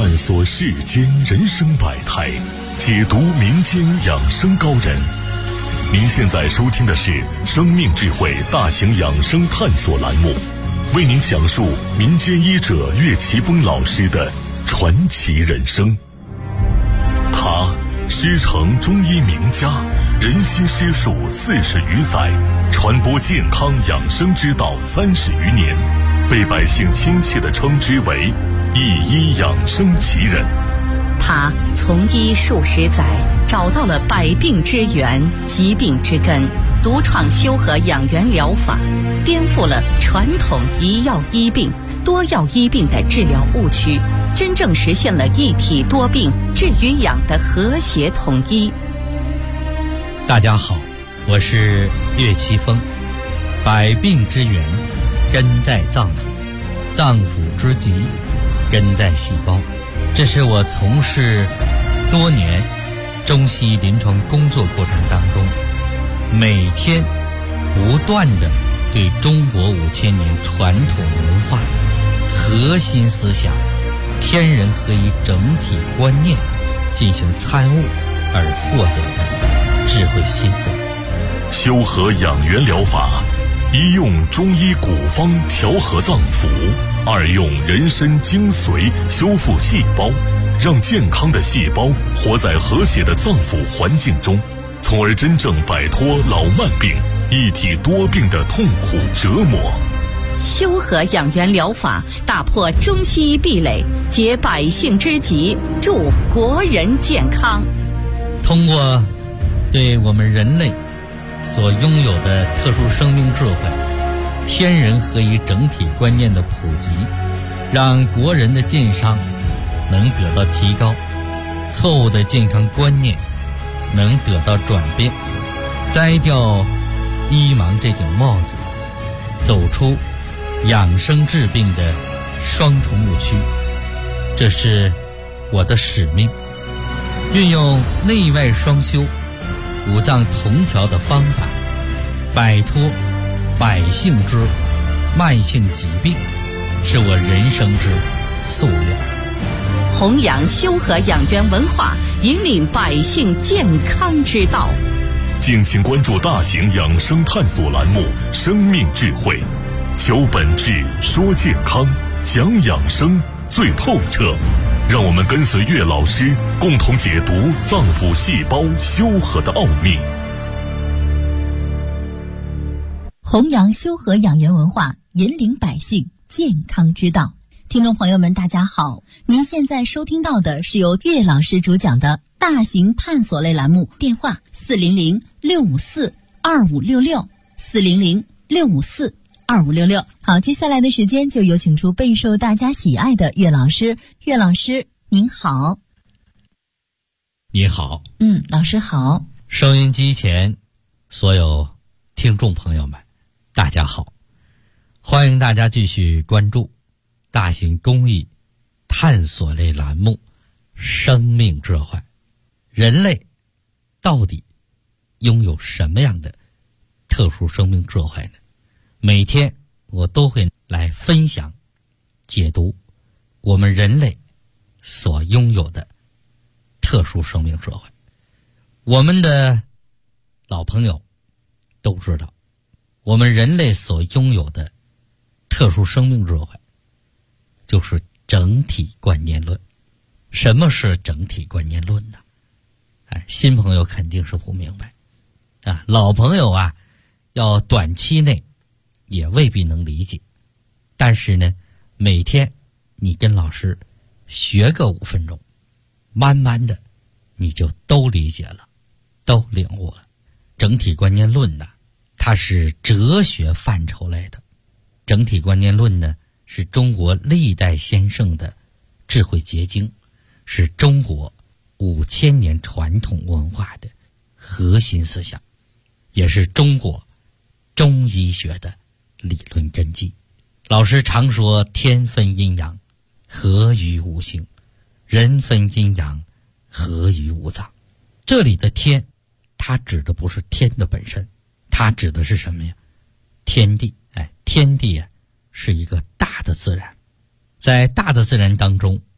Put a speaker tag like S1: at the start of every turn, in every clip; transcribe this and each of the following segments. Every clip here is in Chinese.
S1: 探索世间人生百态，解读民间养生高人。您现在收听的是生命智慧大型养生探索栏目，为您讲述民间医者岳奇峰老师的传奇人生。他师承中医名家，人心师术40余载，传播健康养生之道30余年，被百姓亲切地称之为一医养生奇人。
S2: 他从医数十载，找到了百病之源、疾病之根，独创修和养元疗法，颠覆了传统一药医病、多药医病的治疗误区，真正实现了一体多病治与养的和谐统一。
S3: 大家好，我是岳奇峰。百病之源根在脏腑，脏腑之疾根在细胞。这是我从事多年中西医临床工作过程当中，每天不断地对中国5000年传统文化核心思想天人合一整体观念进行参悟而获得的智慧心得。
S1: 修和养元疗法，一用中医古方调和脏腑，二用人参精髓修复细胞，让健康的细胞活在和谐的脏腑环境中，从而真正摆脱老慢病、一体多病的痛苦折磨。
S2: 修和养元疗法打破中西医壁垒，解百姓之急，助国人健康。
S3: 通过对我们人类所拥有的特殊生命智慧、天人合一整体观念的普及，让国人的健康能得到提高，错误的健康观念能得到转变，摘掉医盲这顶帽子，走出养生治病的双重误区。这是我的使命，运用内外双修、五脏同调的方法，摆脱百姓之慢性疾病，是我人生之夙愿。
S2: 弘扬修和养元文化，引领百姓健康之道。
S1: 敬请关注大型养生探索栏目《生命智慧》，求本质，说健康，讲养生最透彻。让我们跟随岳老师，共同解读脏腑细胞修和的奥秘。
S4: 弘扬修和养元文化，引领百姓健康之道。听众朋友们大家好，您现在收听到的是由岳老师主讲的大型探索类栏目，电话400-654-2566 400-654-2566。好，接下来的时间就有请出备受大家喜爱的岳老师。岳老师您好。
S3: 你好。
S4: 老师好。
S3: 收音机前所有听众朋友们大家好，欢迎大家继续关注大型公益探索类栏目生命智慧。人类到底拥有什么样的特殊生命智慧呢？每天我都会来分享解读我们人类所拥有的特殊生命智慧。我们的老朋友都知道，我们人类所拥有的特殊生命智慧就是整体观念论。什么是整体观念论呢？新朋友肯定是不明白老朋友要短期内也未必能理解，但是呢，每天你跟老师学个5分钟，慢慢的你就都理解了，都领悟了。整体观念论呢，它是哲学范畴类的。整体观念论呢，是中国历代先圣的智慧结晶，是中国5000年传统文化的核心思想，也是中国中医学的理论根基。老师常说天分阴阳，合于五行；人分阴阳，合于五脏。这里的天，它指的不是天的本身，它指的是什么呀？天地。天地是一个大的自然，在大的自然当中，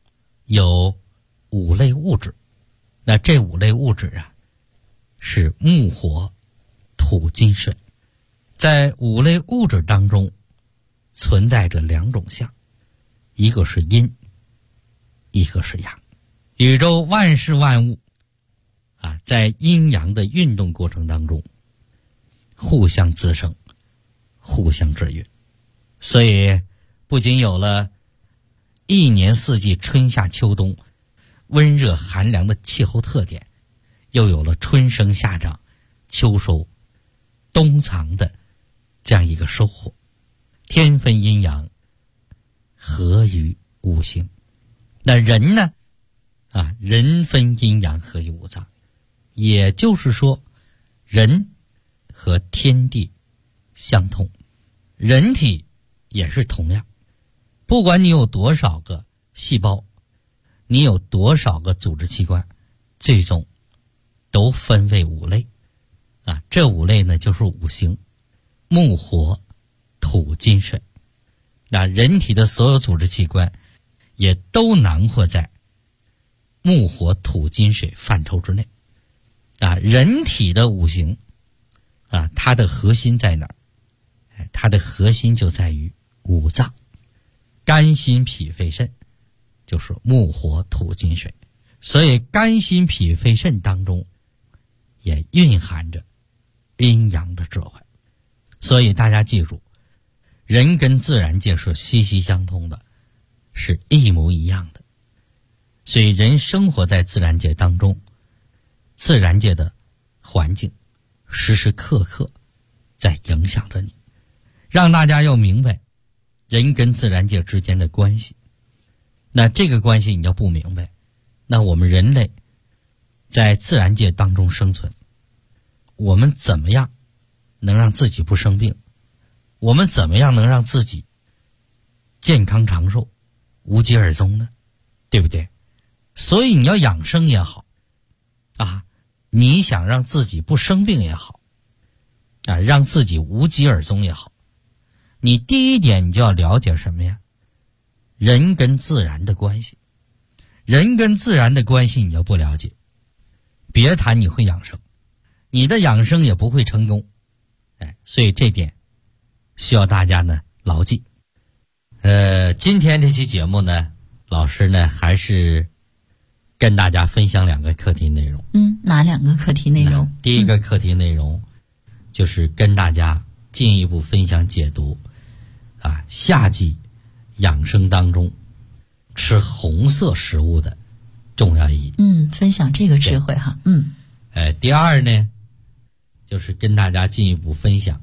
S3: 有5类物质。那这5类物质啊，是木火土金水。在5类物质当中存在着2种相，一个是阴，一个是阳。宇宙万事万物啊，在阴阳的运动过程当中互相滋生，互相制约。所以不仅有了一年四季春夏秋冬温热寒凉的气候特点，又有了春生夏长秋收冬藏的这样一个收获。天分阴阳，合于五行。那人呢人分阴阳，合于五脏。也就是说，人和天地相通，人体也是同样。不管你有多少个细胞，你有多少个组织器官，最终都分为5类这5类呢就是五行：木火土金水。那人体的所有组织器官也都囊括在木火土金水范畴之内人体的五行它的核心在哪儿？它的核心就在于五脏，肝心脾肺肾就是木火土金水。所以肝心脾肺肾当中也蕴含着阴阳的智慧。所以大家记住，人跟自然界是息息相通的，是一模一样的。所以人生活在自然界当中，自然界的环境时时刻刻在影响着你，让大家要明白人跟自然界之间的关系。那这个关系你要不明白，那我们人类在自然界当中生存，我们怎么样能让自己不生病？我们怎么样能让自己健康长寿、无疾而终呢？对不对？所以你要养生也好你想让自己不生病也好让自己无疾而终也好，你第一点你就要了解什么呀？人跟自然的关系。人跟自然的关系你要不了解，别谈你会养生，你的养生也不会成功。所以这点需要大家呢牢记。今天这期节目呢，老师呢还是跟大家分享2个课题内容。
S4: 哪2个课题内容？
S3: 第一个课题内容就是跟大家进一步分享解读夏季养生当中吃红色食物的重要意义。
S4: 分享这个智慧哈。
S3: 第二呢，就是跟大家进一步分享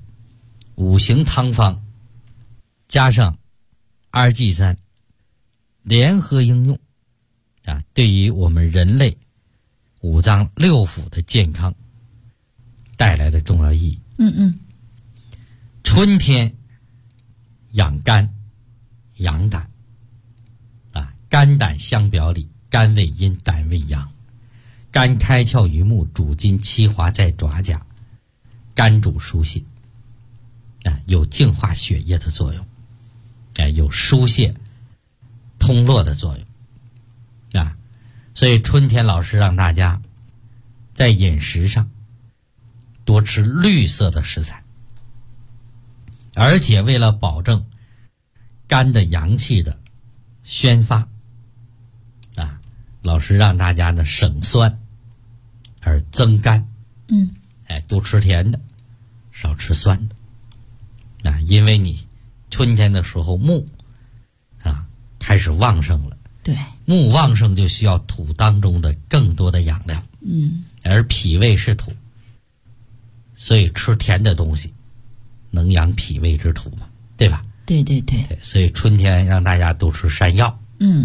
S3: 5行汤方加上2G3联合应用对于我们人类5脏6腑的健康带来的重要意义。春天养肝养胆肝胆相表里，肝为阴，胆为阳。肝开窍于目，主筋七华在爪甲。肝主疏泄有净化血液的作用有疏泄通络的作用所以春天老师让大家在饮食上多吃绿色的食材，而且为了保证肝的阳气的宣发老师让大家呢省酸而增甘。多吃甜的，少吃酸的因为你春天的时候木开始旺盛了。
S4: 对，
S3: 木旺盛就需要土当中的更多的养料。而脾胃是土，所以吃甜的东西能养脾胃之土嘛，对吧？
S4: 对。
S3: 所以春天让大家多吃山药。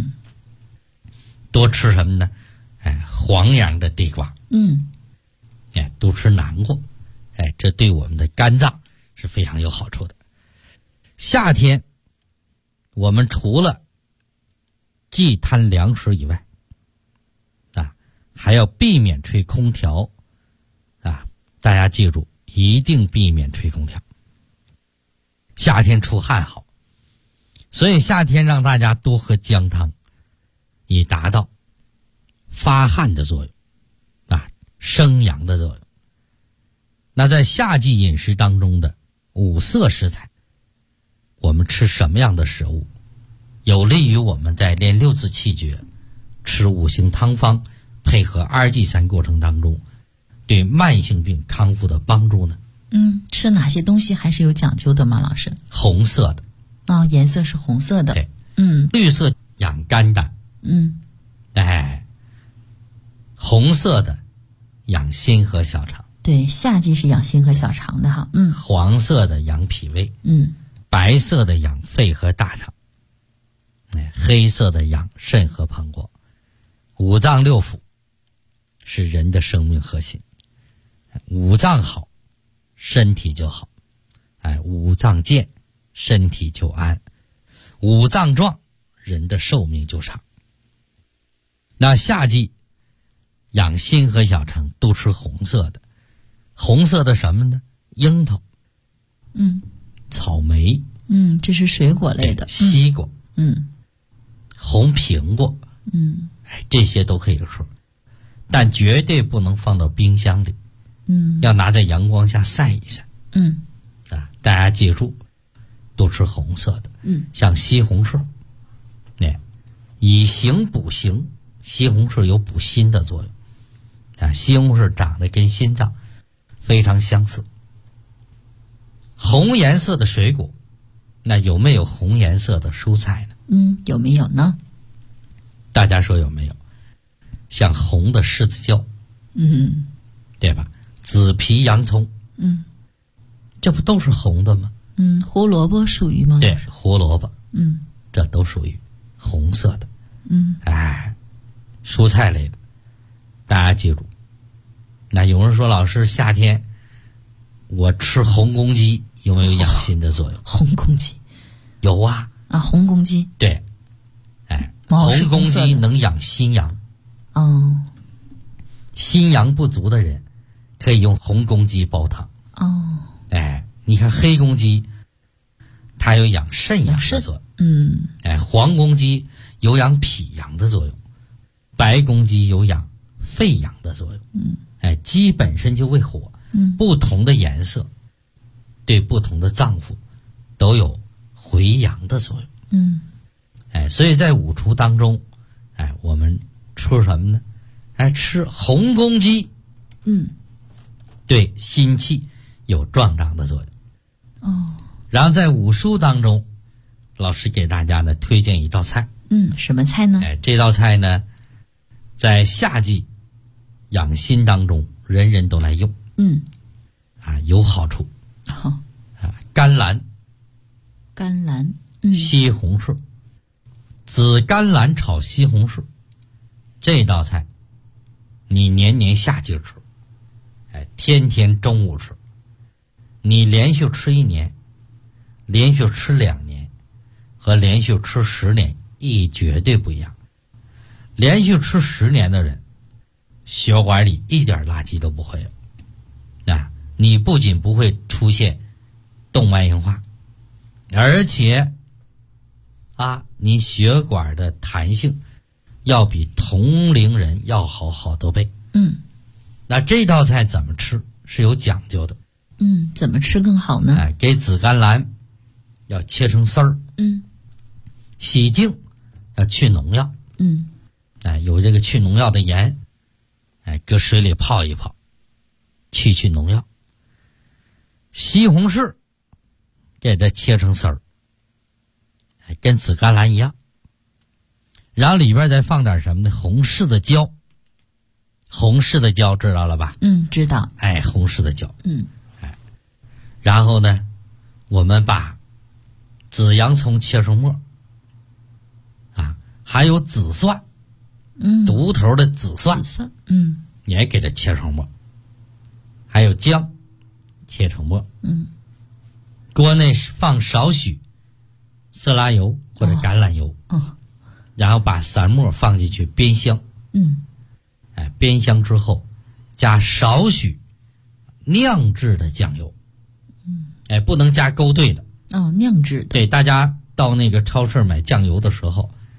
S3: 多吃什么呢？黄瓤的地瓜。多吃南瓜。这对我们的肝脏是非常有好处的。夏天我们除了忌贪凉食以外还要避免吹空调大家记住，一定避免吹空调。夏天出汗好，所以夏天让大家多喝姜汤， 以达到发汗的作用啊，生阳的作用。那在夏季饮食当中的五色食材，我们吃什么样的食物有利于我们在练六字气诀、吃五行汤方配合2G3过程当中对慢性病康复的帮助呢？
S4: 吃哪些东西还是有讲究的吗，老师？
S3: 红色的
S4: 颜色是红色的。
S3: 对，绿色养肝胆，红色的养心和小肠。
S4: 对，夏季是养心和小肠的哈。
S3: 黄色的养脾胃，白色的养肺和大肠，黑色的养肾和膀胱。五脏六腑是人的生命核心，五脏好，身体就好；五脏健，身体就安；五脏壮，人的寿命就长。那夏季养心和小肠都吃红色的，红色的什么呢？樱桃，草莓，
S4: 这是水果类的，
S3: 西瓜，红苹果，这些都可以吃，但绝对不能放到冰箱里，要拿在阳光下晒一晒，大家记住，多吃红色的，像西红柿，以形补形，西红柿有补心的作用，西红柿长得跟心脏非常相似。红颜色的水果，那有没有红颜色的蔬菜呢？
S4: 有没有呢？
S3: 大家说有没有？像红的柿子椒，对吧？紫皮洋葱，这不都是红的吗？
S4: 胡萝卜属于吗？
S3: 对，胡萝卜，这都属于红色的。蔬菜类的，大家记住。那有人说，老师，夏天我吃红公鸡有没有养心的作用？
S4: 红公鸡
S3: 有啊。
S4: 红公鸡，
S3: 对，红公鸡能养心阳。心阳不足的人可以用红公鸡煲汤。你看黑公鸡它有养肾阳的作用，黄公鸡有养脾阳的作用，白公鸡有养肺阳的作用。鸡本身就为火，不同的颜色对不同的脏腑都有回阳的作用。所以在五畜当中，我们吃什么呢？吃红公鸡，对心气有壮长的作用。然后在五蔬当中，老师给大家呢推荐一道菜。
S4: 什么菜呢？
S3: 这道菜呢，在夏季养心当中，人人都来用。有好处。甘蓝，西红柿，紫甘蓝炒西红柿，这道菜你年年夏季吃，天天中午吃，你连续吃1年，连续吃2年，和连续吃10年意义绝对不一样。连续吃10年的人，血管里一点垃圾都不会有。你不仅不会出现动脉硬化，而且你血管的弹性要比同龄人要好好多倍。那这道菜怎么吃是有讲究的。
S4: 怎么吃更好呢？
S3: 给紫甘蓝要切成丝儿，洗净，要去农药，有这个去农药的盐，搁水里泡一泡，去农药。西红柿给它切成丝儿，跟紫甘蓝一样，然后里边再放点什么呢？红柿子椒。红柿子椒知道了吧？
S4: 知道。
S3: 红柿子椒。然后呢，我们把紫洋葱切成末，还有紫蒜，独头的紫蒜，你也给它切成末，还有姜，切成末。锅内放少许色拉油或者橄榄油，然后把散末放进去煸香。煸香之后，加少许酿制的酱油。不能加勾兑的。
S4: 酿制的。
S3: 对，大家到那个超市买酱油的时候，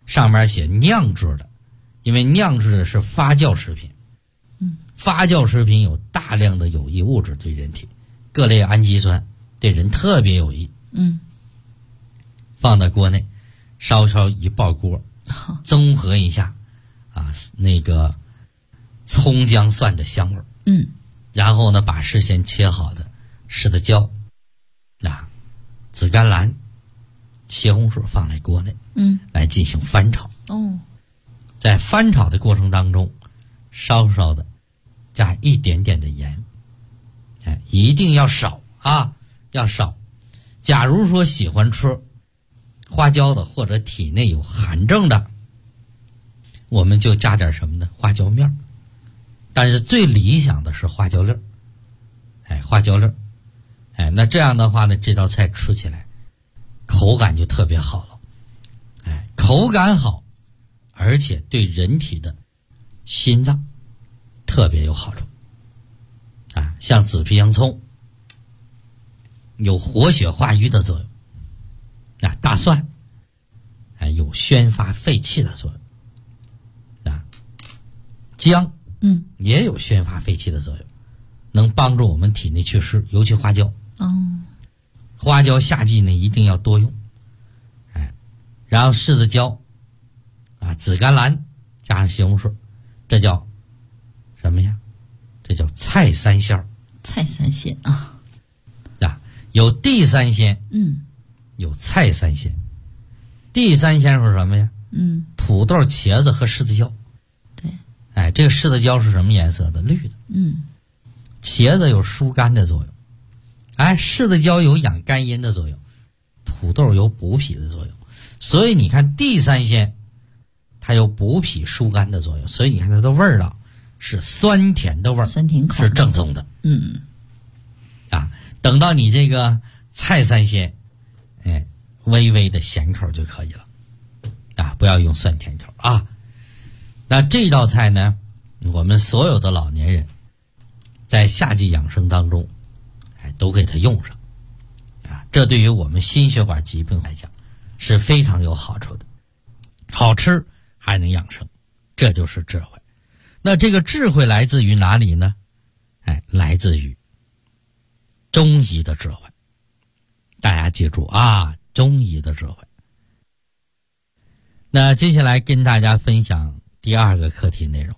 S3: 上面写酿制的，因为酿制的是发酵食品。发酵食品有大量的有益物质对人体，各类氨基酸对人特别有益。放到锅内稍稍一爆锅，综合一下那个葱姜蒜的香味。然后呢，把事先切好的柿子椒紫甘蓝、茄红薯放在锅内，来进行翻炒。在翻炒的过程当中，稍稍的加一点点的盐，一定要少要少。假如说喜欢吃花椒的或者体内有寒症的，我们就加点什么呢？花椒面。但是最理想的是花椒粒儿，花椒粒儿，那这样的话呢，这道菜吃起来口感就特别好了，口感好，而且对人体的心脏特别有好处，像紫皮洋葱有活血化瘀的作用，大蒜有宣发肺气的作用，姜也有宣发肺气的作用，能帮助我们体内祛湿，尤其花椒。花椒夏季呢一定要多用。然后柿子椒紫甘蓝加上西红柿，这叫什么呀？这叫菜三鲜。
S4: 菜三鲜
S3: 有地三鲜，有菜三鲜。地三鲜是什么呀？土豆、茄子和柿子椒。对，这个柿子椒是什么颜色的？绿的。茄子有疏肝的作用，柿子椒有养肝阴的作用，土豆有补脾的作用。所以你看地三鲜它有补脾疏肝的作用，所以你看它的味道是酸甜的味儿，
S4: 酸甜口
S3: 是正宗的。等到你这个菜三鲜，微微的咸口就可以了，不要用酸甜口啊。那这道菜呢，我们所有的老年人在夏季养生当中，都给它用上，这对于我们心血管疾病来讲是非常有好处的，好吃还能养生，这就是智慧。那这个智慧来自于哪里呢？来自于中医的智慧。大家记住中医的智慧。那接下来跟大家分享第二个课题内容，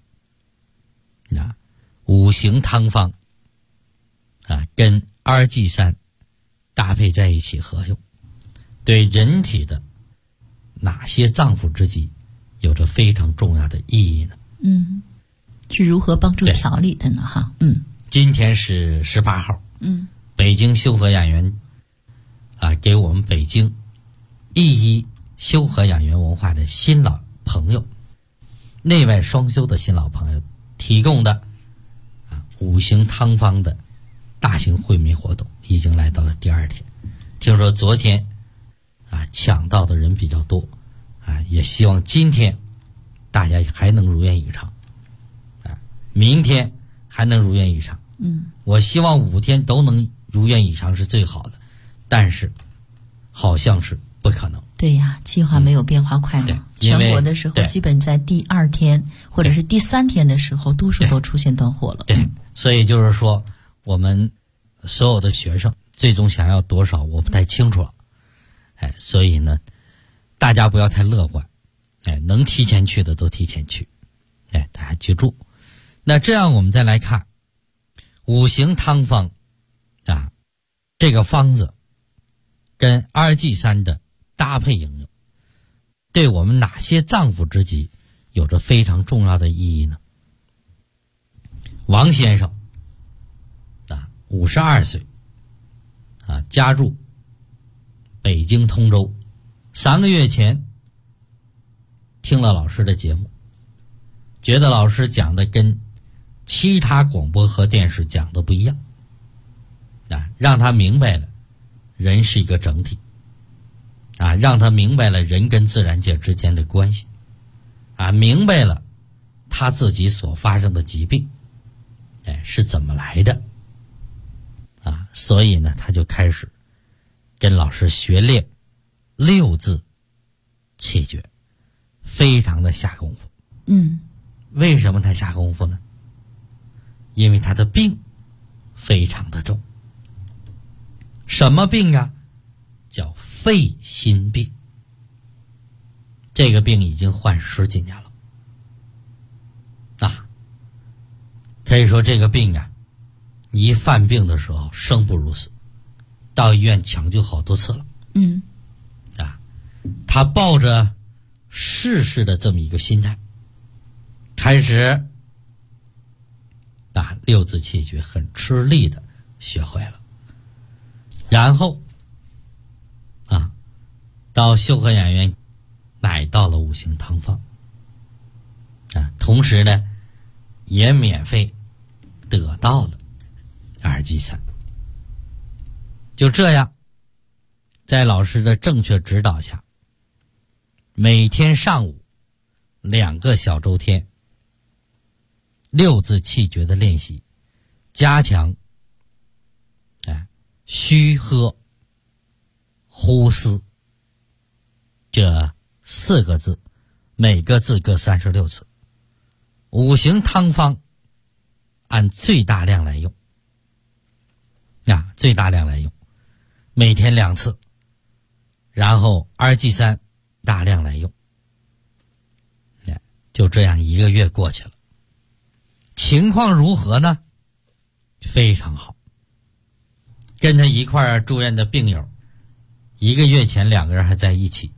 S3: 五行汤方跟2G3搭配在一起合用，对人体的哪些脏腑之疾有着非常重要的意义呢？
S4: 是如何帮助调理的呢？
S3: 今天是18号，北京修和养元给我们北京1修和养元文化的新老朋友，内外双修的新老朋友提供的五行汤方的大型惠民活动已经来到了第2天。听说昨天抢到的人比较多，也希望今天大家还能如愿以偿，明天还能如愿以偿。我希望5天都能如愿以偿是最好的，但是好像是不可能。
S4: 对呀，计划没有变化快嘛。全国的时候基本在第2天或者是第3天的时候，多数都出现断货了。
S3: 对，所以就是说我们所有的学生最终想要多少我不太清楚了，所以呢大家不要太乐观，能提前去的都提前去，大家记住。那这样我们再来看五行汤方这个方子跟2G3的搭配应用，对我们哪些脏腑之疾有着非常重要的意义呢？王先生52岁家住北京通州，3个月前听了老师的节目，觉得老师讲的跟其他广播和电视讲的不一样，让他明白了人是一个整体，让他明白了人跟自然界之间的关系，明白了他自己所发生的疾病是怎么来的，所以呢他就开始跟老师学练6字气诀。 非常的下功夫。为什么他下功夫呢？因为他的病非常的重。什么病啊？叫肺心病。这个病已经患10几年了。可以说这个病啊，你一犯病的时候生不如死，到医院抢救好多次了。他抱着试试的这么一个心态，开始把六字气诀很吃力的学会了，然后到秀禾养元买到了五行汤方，同时呢也免费得到了2G3。就这样，在老师的正确指导下，每天上午2个小周天六字气诀的练习，加强虚喝呼思这4个字，每个字各36次。五行汤方按最大量来用，最大量来用，每天2次，然后2G3大量来用。就这样1个月过去了，情况如何呢？非常好。跟他一块儿住院的病友，1个月前2个人还在一起，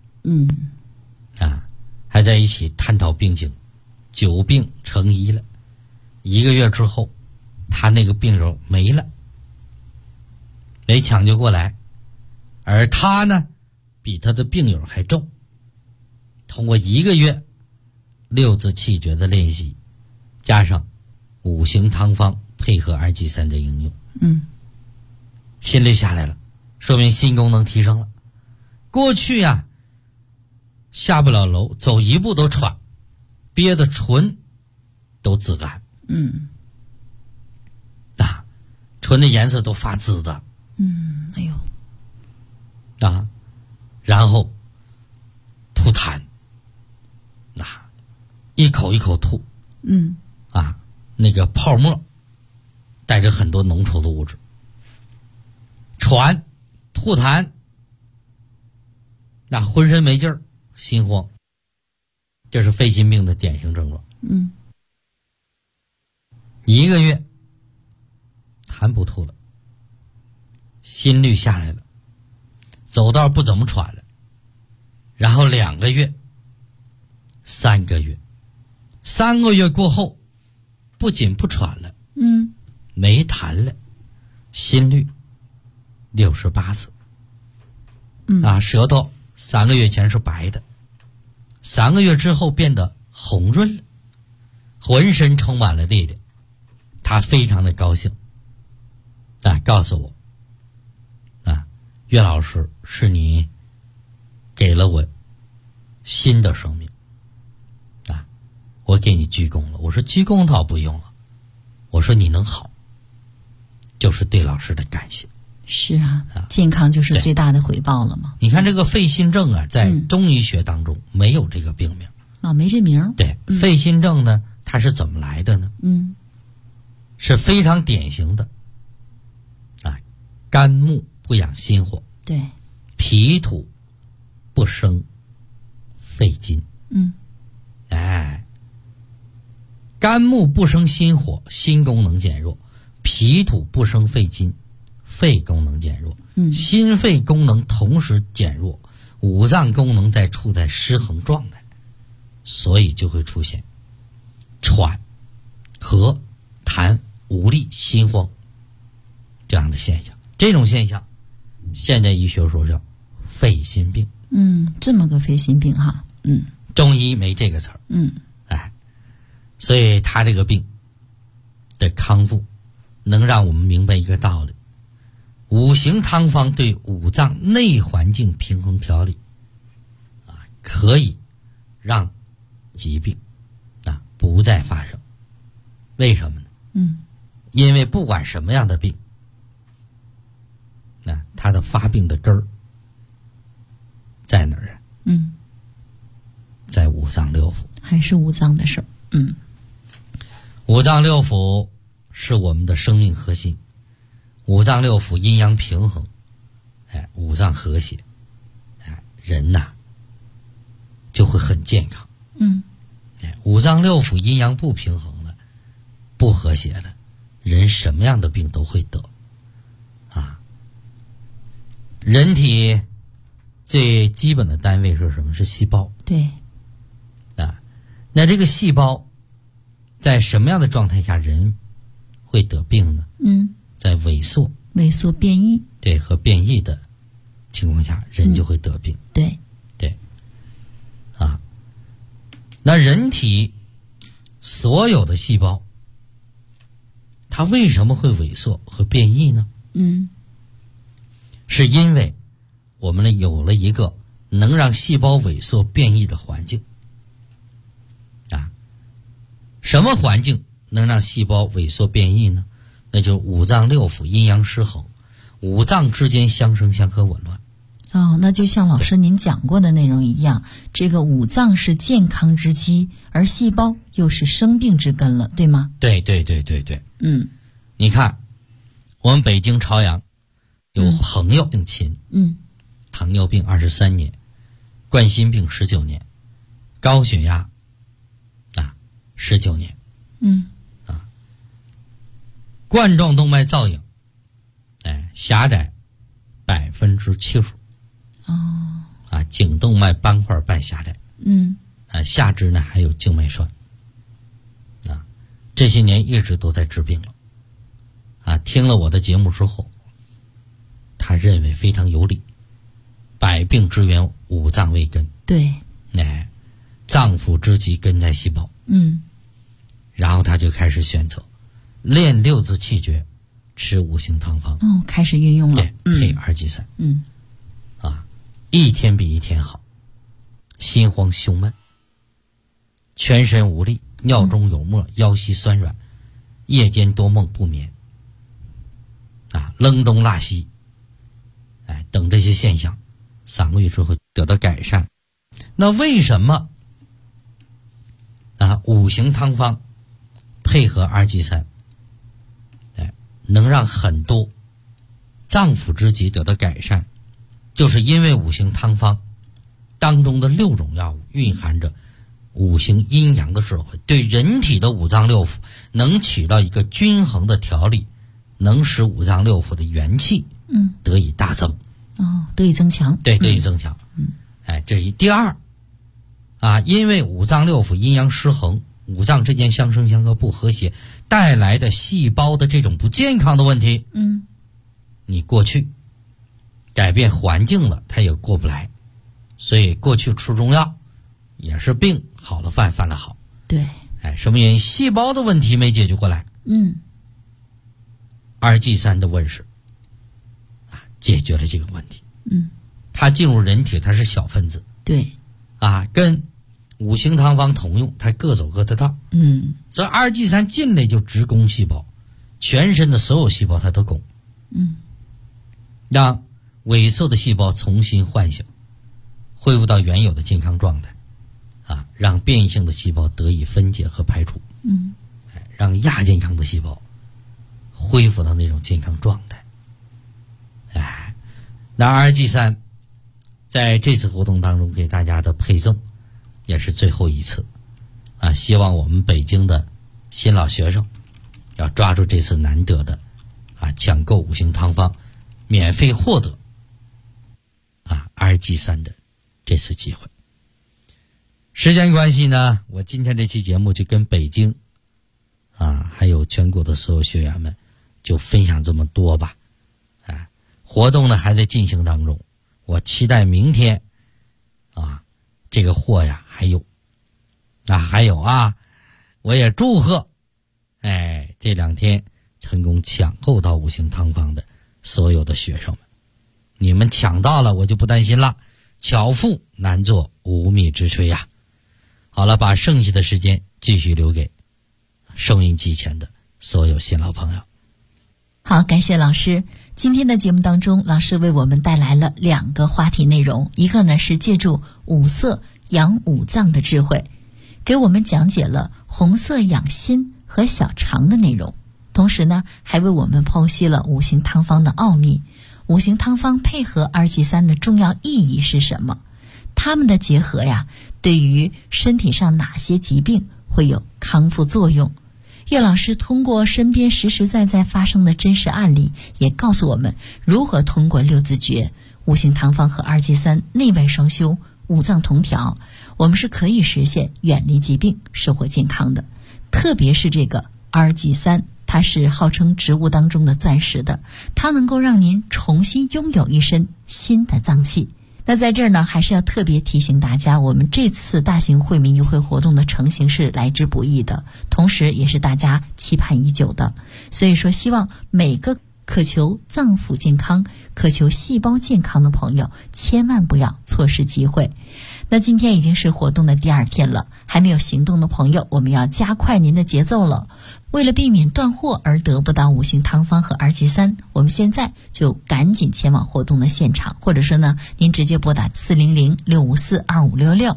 S3: 还在一起探讨病情，久病成医了。1个月之后，他那个病友没了，没抢救过来，而他呢，比他的病友还重。通过1个月六字气诀的练习，加上五行汤方配合2G3的应用，心率下来了，说明心功能提升了。过去下不了楼，走1步都喘，憋得唇都紫干，唇的颜色都发紫的，
S4: 哎呦，
S3: 然后吐痰，一口一口吐，那个泡沫带着很多浓稠的物质，喘吐痰，浑身没劲儿，心慌，这是肺心病的典型症状。1个月痰不吐了，心率下来了，走道不怎么喘了，然后2个月3个月，3个月过后不仅不喘了，没痰了，心率68次，舌头3个月前是白的，3个月之后变得红润了，浑身充满了力量。他非常的高兴，告诉我，岳老师，是你给了我新的生命，我给你鞠躬了。我说鞠躬倒不用了，我说你能好，就是对老师的感谢。
S4: 是健康就是最大的回报了嘛。
S3: 你看这个肺心症在中医学当中没有这个病名，
S4: 没这名。
S3: 对，肺心症呢，它是怎么来的呢？是非常典型的，肝木不养心火，
S4: 对，
S3: 脾土不生肺金，肝木不生心火，心功能减弱；脾土不生肺金，肺功能减弱。心肺功能同时减弱，五脏功能处在失衡状态，所以就会出现喘、咳、痰、无力、心慌这样的现象。这种现象现在医学说叫肺心病。
S4: 这么个肺心病哈。
S3: 中医没这个词儿。所以他这个病的康复能让我们明白一个道理，五行汤方对五脏内环境平衡调理，可以让疾病不再发生。为什么呢？因为不管什么样的病，它的发病的根儿在哪儿？在五脏。 六腑，
S4: 还是五脏的事儿。
S3: 五脏六腑是我们的生命核心，五脏六腑阴阳平衡，五脏和谐，人呐就会很健康。五脏六腑阴阳不平衡了，不和谐了，人什么样的病都会得。人体最基本的单位是什么？是细胞。
S4: 对。
S3: 那这个细胞在什么样的状态下人会得病呢？在萎缩
S4: 变异，
S3: 对，和变异的情况下，人就会得病。
S4: 对。
S3: 那人体所有的细胞，它为什么会萎缩和变异呢？是因为我们有了一个能让细胞萎缩变异的环境。什么环境能让细胞萎缩变异呢？那就是五脏六腑阴阳失衡，五脏之间相生相克紊乱。
S4: 那就像老师您讲过的内容一样，这个五脏是健康之基，而细胞又是生病之根了，对吗？
S3: 对。你看我们北京朝阳有朋友姓秦，糖尿病23年，冠心病19年，高血压19年，冠状动脉造影狭窄70%，颈动脉斑块半狭窄，下肢呢还有静脉栓，这些年一直都在治病了，听了我的节目之后，他认为非常有理，百病之源五脏为根，
S4: 对，
S3: 脏腑之极根在细胞，然后他就开始选择练六字气诀，吃五行汤方，
S4: 开始运用了，
S3: 配二剂散，一天比一天好，心慌胸闷，全身无力，尿中有沫，腰膝酸软，夜间多梦不眠，冷冬纳西，等这些现象3个月之后得到改善。那为什么五行汤方配合二剂散能让很多脏腑之疾得到改善？就是因为五行汤方当中的6种药物蕴含着五行阴阳的智慧，对人体的五脏六腑能起到一个均衡的调理，能使五脏六腑的元气得以大增，
S4: 得以增强。
S3: 对，得以增强。这一。第二因为五脏六腑阴阳失衡，五脏之间相生相克不和谐带来的细胞的这种不健康的问题，你过去改变环境了，它也过不来，所以过去吃中药也是病好了犯了好。
S4: 对。
S3: 什么原因？细胞的问题没解决过来。二剂散的问世解决了这个问题。它进入人体，它是小分子。
S4: 对。
S3: 跟五行汤方同用，它各走各的道。所以二剂散进来就直攻细胞，全身的所有细胞它都攻。让萎缩的细胞重新唤醒，恢复到原有的健康状态，让变异性的细胞得以分解和排除，让亚健康的细胞恢复到那种健康状态。那二剂散在这次活动当中给大家的配赠也是最后一次，希望我们北京的新老学生要抓住这次难得的抢购五行汤方免费获得二剂散的这次机会。时间关系呢，我今天这期节目就跟北京还有全国的所有学员们就分享这么多吧。活动呢还在进行当中，我期待明天这个货呀还有我也祝贺这2天成功抢购到五行汤方的所有的学生们，你们抢到了我就不担心了，巧妇难做无米之炊呀。好了，把剩下的时间继续留给收音机前的所有新老朋友。
S4: 好，感谢老师。今天的节目当中，老师为我们带来了2个话题内容，一个呢是借助五色养五脏的智慧， 给我们讲解了红色养心和小肠的内容，同时呢，还为我们剖析了五行汤方的奥秘，五行汤方配合2剂3的重要意义是什么？它们的结合呀，对于身体上哪些疾病会有康复作用？岳老师通过身边实实在在发生的真实案例，也告诉我们如何通过6字诀、五行汤方和2剂3内外双修、五脏同调，我们是可以实现远离疾病、生活健康的。特别是这个2剂3，它是号称植物当中的钻石的，它能够让您重新拥有一身新的脏器。那在这儿呢，还是要特别提醒大家，我们这次大型惠民优惠活动的成型是来之不易的，同时也是大家期盼已久的。所以说，希望每个渴求脏腑健康、渴求细胞健康的朋友，千万不要错失机会。那今天已经是活动的第2天了，还没有行动的朋友，我们要加快您的节奏了。为了避免断货而得不到五行汤方和2剂3，我们现在就赶紧前往活动的现场，或者说呢，您直接拨打400-654-2566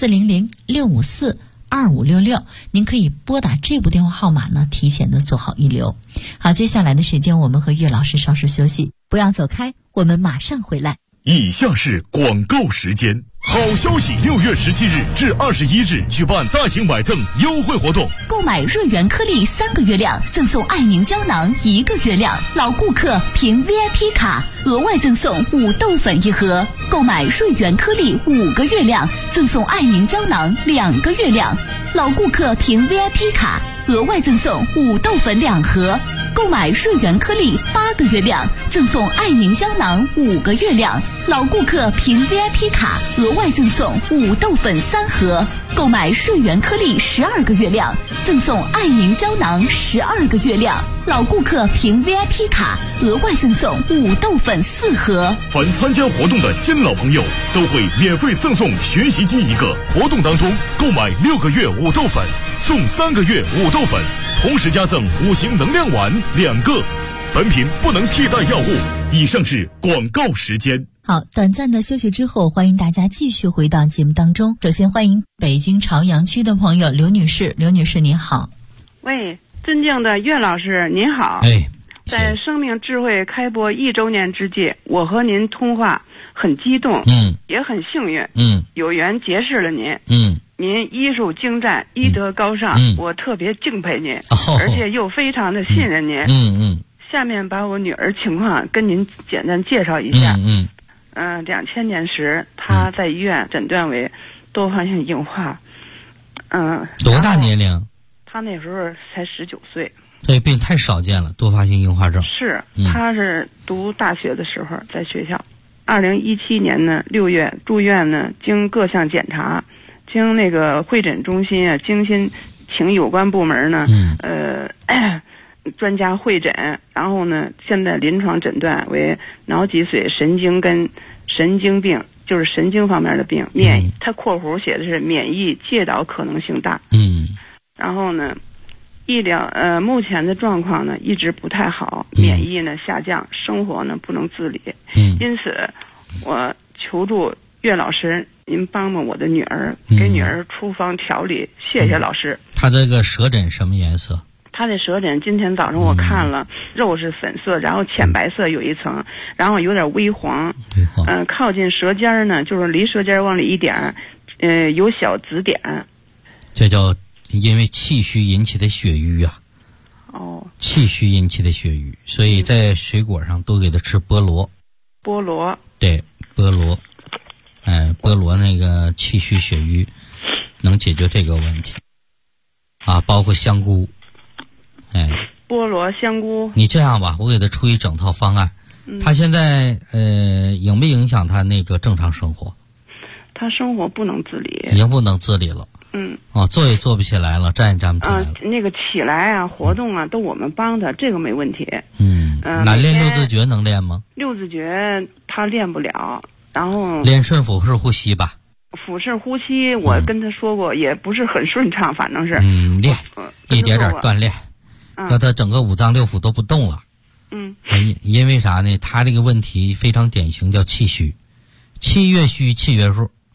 S4: 400-654-2566，您可以拨打这部电话号码呢，提前的做好预留。好，接下来的时间我们和岳老师稍事休息，不要走开，我们马上回来。
S1: 以下是广告时间。好消息！6月17日至21日举办大型买赠优惠活动，
S2: 购买瑞元颗粒3个月量，赠送爱宁胶囊1个月量，老顾客凭 VIP 卡额外赠送5豆粉1盒；购买瑞元颗粒5个月量，赠送爱宁胶囊2个月量，老顾客凭 VIP 卡额外赠送5豆粉2盒；购买瑞元颗粒8个月量，赠送爱宁胶囊5个月量，老顾客凭 VIP 卡额外赠送5豆粉3盒；购买瑞元颗粒12个月量，赠送爱宁胶囊12个月量，老顾客凭 VIP 卡额外赠送5豆粉4盒。
S1: 凡参加活动的新老朋友都会免费赠送学习机1个。活动当中购买6个月5豆粉，送3个月5豆粉，同时加赠5行能量丸2个。本品不能替代药物。以上是广告时间。
S4: 好，短暂的休息之后，欢迎大家继续回到节目当中。首先欢迎北京朝阳区的朋友刘女士。刘女士您好。
S5: 喂，尊敬的岳老师您好。
S3: 哎，
S5: 在生命智慧开播1周年之际，我和您通话很激动，也很幸运，有缘结识了您，您医术精湛，医德高尚，我特别敬佩您，而且又非常的信任您，下面把我女儿情况跟您简单介绍一下。2000年时，她在医院诊断为多发性硬化。
S3: 多大年龄？
S5: 她那时候才19岁。
S3: 这病太少见了，多发性硬化症。
S5: 是，她是读大学的时候在学校。2017年呢6月住院呢，经各项检查，经那个会诊中心啊，精心请有关部门呢，专家会诊，然后呢，现在临床诊断为脑脊髓神经跟神经病，就是神经方面的病。它括弧写的是免疫介导可能性大。然后呢，医疗目前的状况呢一直不太好，免疫呢下降，生活呢不能自理。因此我求助岳老师，您帮帮我的女儿，给女儿出方调理。谢谢老师。
S3: 她这个舌诊什么颜色？
S5: 他的舌诊今天早上我看了，肉是粉色，然后浅白色有一层，然后有点微黄，靠近舌尖呢，就是离舌尖往里一点，有小紫点。这叫
S3: 因为气虚引起的血瘀啊。气虚引起的血瘀，所以在水果上多给他吃菠萝。
S5: 菠萝。对，
S3: 菠萝。菠萝那个气虚血瘀能解决这个问题啊，包括香菇。
S5: 菠萝、香菇。
S3: 你这样吧，我给他出一整套方案。他现在影没影响他那个正常生活？
S5: 他生活不能自理，
S3: 已经不能自理了。坐也坐不起来了，站也站不起来了。
S5: 那个起来啊，活动啊，都我们帮他，这个没问题。
S3: 那练6字诀能练吗
S5: ？6字诀他练不了，然后
S3: 练顺腹式呼吸吧。
S5: 腹式呼吸我跟他说过，也不是很顺畅，反正是
S3: 练一点点锻炼。让他整个五脏六腑都不动了。因为啥呢？他这个问题非常典型，叫气虚，气越虚气越弱。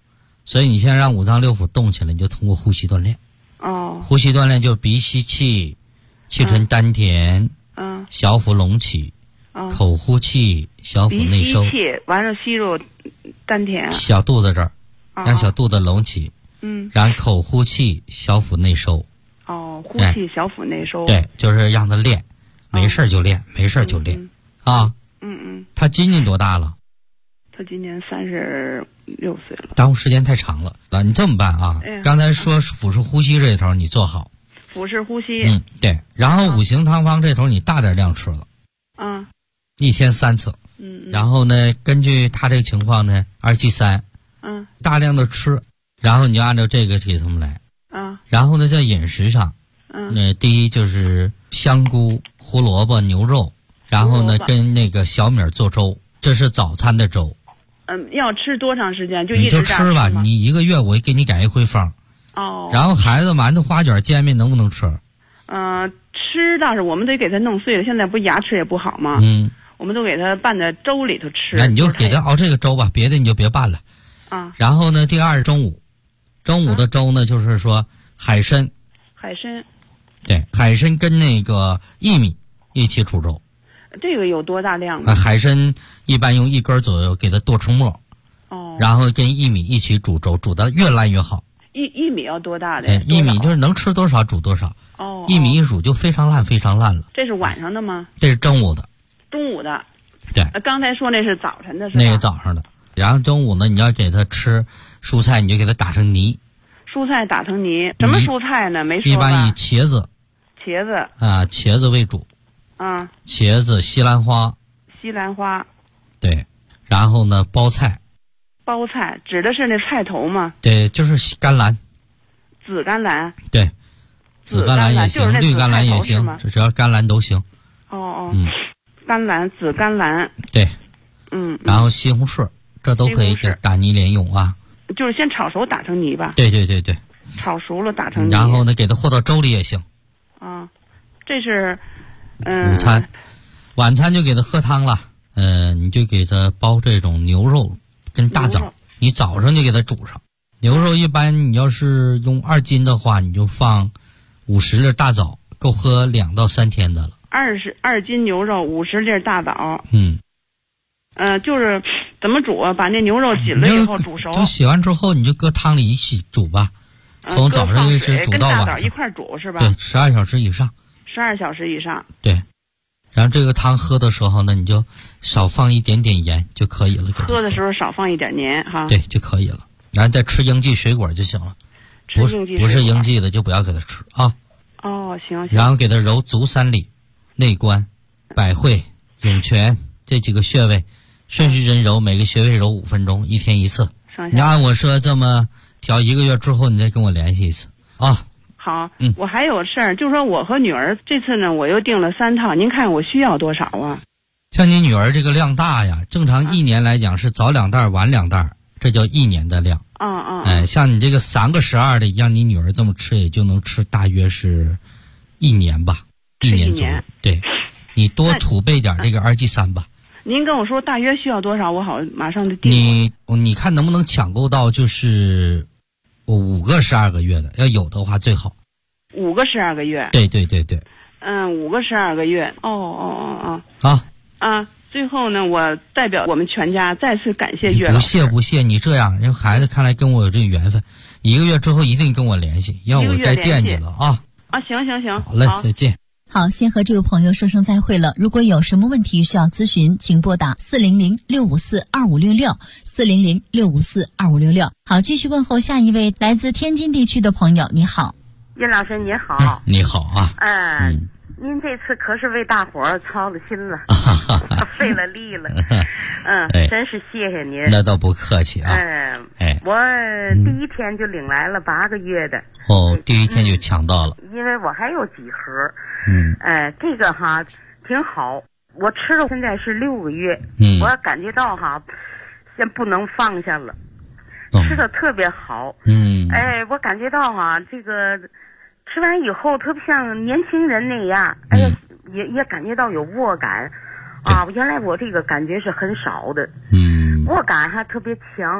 S3: 所以你现在让五脏六腑动起来，你就通过呼吸锻炼。
S5: 哦。
S3: 呼吸锻炼就是鼻吸气，气沉丹田，小腹隆起，口呼气，小腹内收。
S5: 鼻吸气，完了吸入丹田。
S3: 小肚子这儿，让小肚子隆起。然后口呼气，小腹内收。
S5: 哦，呼气小腹内收。
S3: 对，就是让他练，没事就练，没事就练啊。他今年多大了？
S5: 他今年36岁了。
S3: 耽误时间太长了。你这么办啊？刚才说腹式呼吸这头你做好。
S5: 腹式呼吸。
S3: 对。然后五行汤方这头你大点量吃了。一天3次。然后呢，根据他这个情况呢，2忌3。大量的吃，然后你就按照这个给他们来。然后呢，在饮食上，第一就是香菇、胡萝卜、牛肉，然后呢跟那个小米做粥，这是早餐的粥。
S5: 要吃多长时间？就一直
S3: 你就吃吧，你1个月我给你改一回方。然后孩子馒头、花卷、煎饼能不能吃？
S5: 吃倒是我们得给他弄碎了，现在不牙齿也不好吗？我们都给他拌在粥里头吃。
S3: 那你就给他熬这个粥吧，别的你就别拌了。然后呢，第二是中午的粥呢，就是说海参。对，海参跟那个薏米一起煮粥。
S5: 这个有多大量呢？
S3: 海参一般用1根左右给它剁成末。然后跟薏米一起煮粥，煮得越烂越好。
S5: 薏米要多大的？
S3: 薏米就是能吃多少煮多少。薏米一煮就非常烂非常烂了。
S5: 这是晚上的吗？
S3: 这是中午的。
S5: 中午的。
S3: 对。
S5: 刚才说那是早晨的是吧？
S3: 那个早上的。然后中午呢，你要给他吃蔬菜，你就给他打成泥。
S5: 蔬菜打成泥，什么蔬菜呢？没说吧。
S3: 一般以茄子茄子为主。茄子、西兰花。对。然后呢，包菜
S5: 指的是那菜头吗？
S3: 对，就是甘蓝。
S5: 紫甘蓝。
S3: 对。紫甘蓝也行，绿甘蓝也行，只要甘蓝都行。
S5: 甘蓝、紫甘蓝。
S3: 对。然后西红柿，这都可以给打泥连用啊。
S5: 就是先炒熟打成泥吧。
S3: 对。
S5: 炒熟了打成泥。
S3: 然后呢，给它和到粥里也行。
S5: 这是
S3: 午餐。晚餐就给它喝汤了。你就给它煲这种牛肉跟大枣，你早上就给它煮上。牛肉一般你要是用2斤的话，你就放50粒大枣，够喝2到3天的了。
S5: 2斤牛肉，50粒大枣。就是怎么煮啊？把那牛肉洗了以后煮熟。
S3: 就洗完之后，你就搁汤里一起煮吧，从早上一直煮到晚上。
S5: 跟大枣一块煮是吧？
S3: 对，12小时以上。
S5: 12小时以上。
S3: 对。然后这个汤喝的时候呢，你就少放一点点盐就可以了。
S5: 喝的时候少放一点盐哈。
S3: 对，就可以了。然后再吃应季水果就行了。不是应季的就不要给它吃啊。
S5: 行。
S3: 然后给它揉足3里、内关、百会、涌泉这几个穴位，顺时针揉，每个穴位揉5分钟，1天1次。你按我说这么调1个月之后，你再跟我联系一次啊。
S5: 好。我还有事儿，就是说我和女儿这次呢，我又订了3套，您看我需要多少啊？
S3: 像你女儿这个量大呀，正常1年来讲是早2袋晚2袋，这叫1年的量。像你这个3个12的，让你女儿这么吃，也就能吃大约是1年吧，1年左右。对，你多储备点这个2忌3吧。
S5: 您跟我说大约需要多少，我好马上就订。
S3: 你看能不能抢购到就是5个12个月的，要有的话最好。
S5: 5个12个月。
S3: 对。
S5: 5个12个月。最后呢，我代表我们全家再次感谢岳老师。
S3: 不谢，你这样，因为孩子看来跟我有这个缘分，1个月之后一定跟我联系，要我该惦记了啊。
S5: 行。
S3: 好嘞，再见。
S4: 好，先和这位朋友说声再会了。如果有什么问题需要咨询，请拨打400-654-2566，400-654-2566。好，继续问候下一位来自天津地区的朋友。你好，
S6: 岳老师，你好。
S3: 你好啊。
S6: 您这次可是为大伙儿操了心了，费了力了。真是谢谢您。
S3: 那倒不客气啊。
S6: 我第1天就领来了8个月的。
S3: 第1天就抢到了。
S6: 因为我还有几盒。这个哈挺好，我吃了现在是6个月。我感觉到哈，先不能放下了，吃的特别好。我感觉到哈，这个吃完以后特别像年轻人那样。也感觉到有握感啊。原来我这个感觉是很少的。握感还特别强。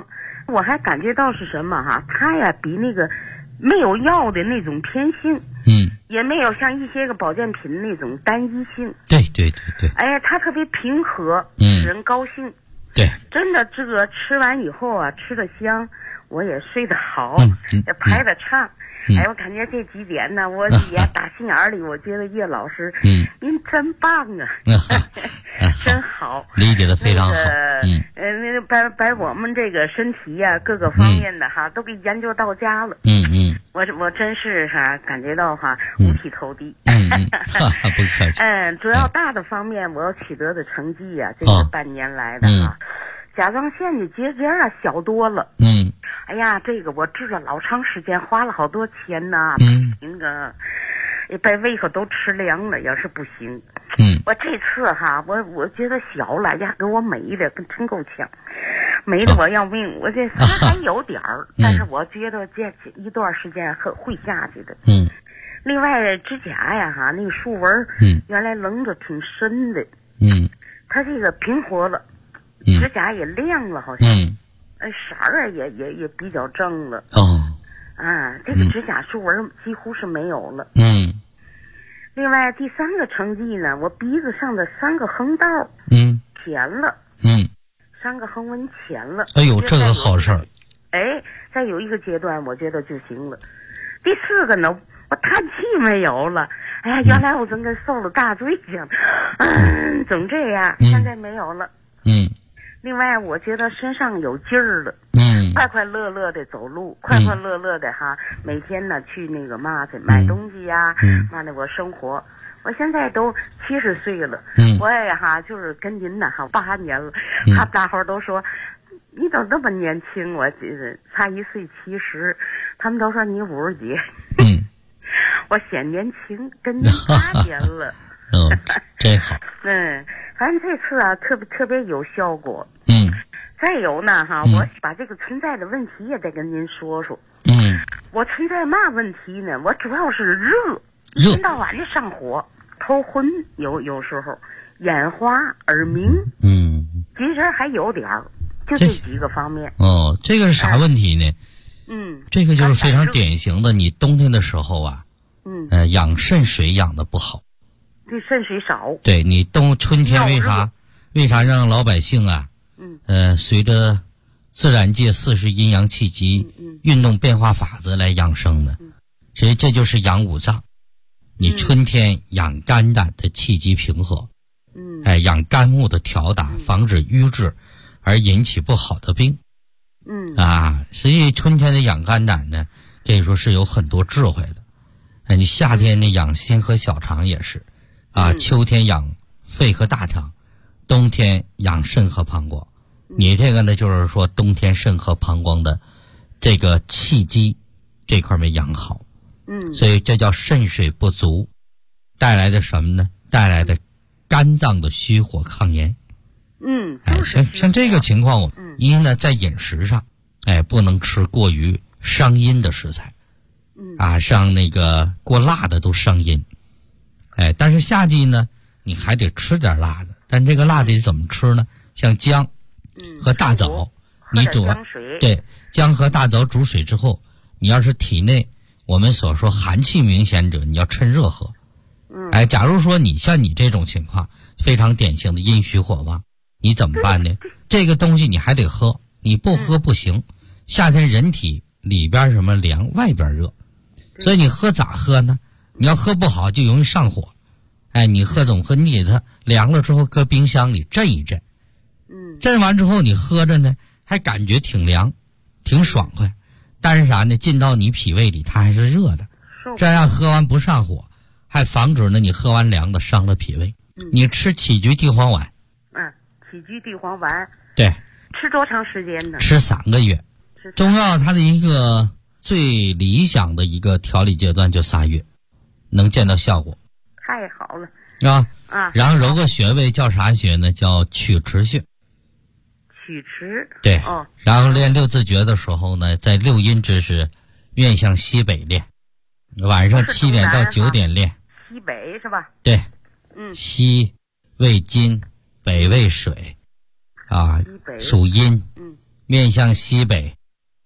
S6: 我还感觉到是什么哈？它呀比那个没有药的那种偏性，也没有像一些个保健品那种单一性。
S3: 对对对对。
S6: 哎，它特别平和，使人高兴。
S3: 对，
S6: 真的这个吃完以后啊，吃得香，我也睡得好，也排得畅。哎，我感觉这几点呢，我也打心眼里，我觉得叶老师，您真棒啊，真好，
S3: 理解的非常好。
S6: 把我们这个身体呀，各个方面的哈，都给研究到家了。我真是哈，感觉到哈，五体投地。
S3: 不客气。
S6: 主要大的方面，我要取得的成绩呀，这是半年来的哈。甲状腺的结节啊小多了。哎呀，这个我治了老长时间，花了好多钱呐。那个把胃口都吃凉了，要是不行。我这次哈，我觉得小了呀，给我美的真够呛，美的我要命。我这还有点儿，但是我觉得这一段时间会下去的。另外指甲呀哈，那个竖纹，原来棱着挺深的。它这个平和了。指甲也亮了，好像，色儿也比较正了。这个指甲竖纹几乎是没有了。另外第三个成绩呢，我鼻子上的3个横道，填了。3个横纹填了。
S3: 哎呦，这个好事儿。
S6: 哎，再有一个阶段，我觉得就行了。第4个呢，我叹气没有了。哎呀，原来我真跟受了大罪一样，总这样，现在没有了。另外，我觉得身上有劲儿了，快快乐乐的走路，快快乐乐的哈，每天呢去那个去买东西呀，我生活。我现在都70岁了，我也哈就是跟您呢哈8年了，大伙儿都说你怎么那么年轻，我差1岁70，他们都说你50几，我显年轻，跟您8年了。
S3: 真好。
S6: 反正这次啊，特别有效果。再有呢哈，我把这个存在的问题也得跟您说说。我存在嘛问题呢？我主要是热，一天到晚的上火，头昏，有时候眼花、耳鸣。其实还有点儿，就这几个方面。
S3: 这个是啥问题呢？这个就是非常典型的，你冬天的时候啊，养肾水养的不好。
S6: 对，肾水少。
S3: 对，你春天为啥让老百姓啊，随着自然界40阴阳气机运动变化法则来养生呢？所以这就是养五脏。你春天养肝胆的气机平和，养肝木的调达，防止瘀滞而引起不好的病。所以春天的养肝胆呢，可以说是有很多智慧的。你夏天呢养心和小肠也是。秋天养肺和大肠，冬天养肾和膀胱。你这个呢，就是说冬天肾和膀胱的这个气机这块没养好。所以这叫肾水不足，带来的什么呢？带来的肝脏的虚火抗炎。像这个情况，一呢在饮食上，不能吃过于伤阴的食材。像那个过辣的都伤阴。但是夏季呢，你还得吃点辣的，但这个辣的怎么吃呢？像姜和大枣，你煮对姜和大枣煮水之后，你要是体内我们所说寒气明显者，你要趁热喝。假如说你像你这种情况，非常典型的阴虚火旺，你怎么办呢？这个东西你还得喝，你不喝不行。夏天人体里边什么凉，外边热，所以你喝咋喝呢？你要喝不好就容易上火。你总喝，你给它凉了之后搁冰箱里镇一镇。镇完之后你喝着呢，还感觉挺凉，挺爽快。但是啥呢？进到你脾胃里它还是热的，这样喝完不上火，还防止呢你喝完凉的伤了脾胃。你吃杞菊地黄丸。
S6: 杞菊地黄丸。
S3: 对。
S6: 吃多长时间呢？
S3: 吃3个月。中药它的一个最理想的一个调理阶段就3月。能见到效果，
S6: 太好了
S3: 然后揉个穴位叫啥穴呢？叫曲池穴。
S6: 曲池。
S3: 对。然后练6字诀的时候呢，在6阴之时，面向西北练，晚上7点到9点练。
S6: 西北是吧？
S3: 对。西为金，北为水，属阴。面向西北，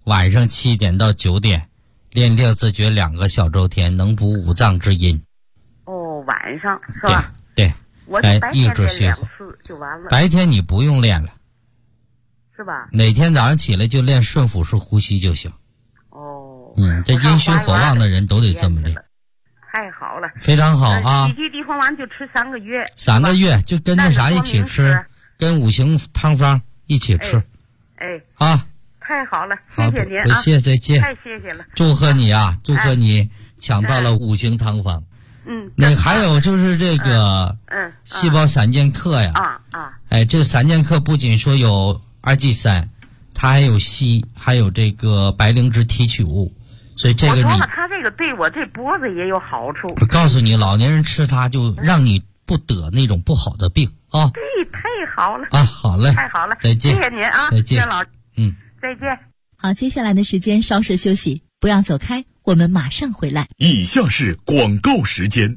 S3: 晚上7点到9点练6字诀2个小周天，能补5脏之阴。
S6: 哦，晚上是吧？
S3: 对，
S6: 我白天练2次就完了。
S3: 白天你不用练了，
S6: 是吧？
S3: 每天早上起来就练顺腹式呼吸就行。
S6: 哦，
S3: 这阴虚火旺的人都得这么练。
S6: 太好了，
S3: 非常好啊！
S6: 几剂地黄丸就吃3个月
S3: ，3个月就跟那啥一起吃，跟5行汤方一起吃。啊，
S6: 太好了，谢谢您啊！
S3: 不谢，再见。
S6: 太谢谢了，
S3: 祝贺你啊！祝贺你抢到了5行汤方。那还有就是这个细胞散健克呀，这散健克不仅说有2G3，它还有硒，还有这个白灵芝提取物。所以这个我
S6: 说了，他这个对我这脖子也有好处。
S3: 我告诉你，老年人吃它就让你不得那种不好的病啊！
S6: 对，太好了
S3: 啊！好嘞，
S6: 太好了，
S3: 再见，
S6: 谢谢您啊，
S3: 再见，
S6: 老再见。
S4: 好，接下来的时间稍事休息，不要走开，我们马上回来。
S1: 以下是广告时间。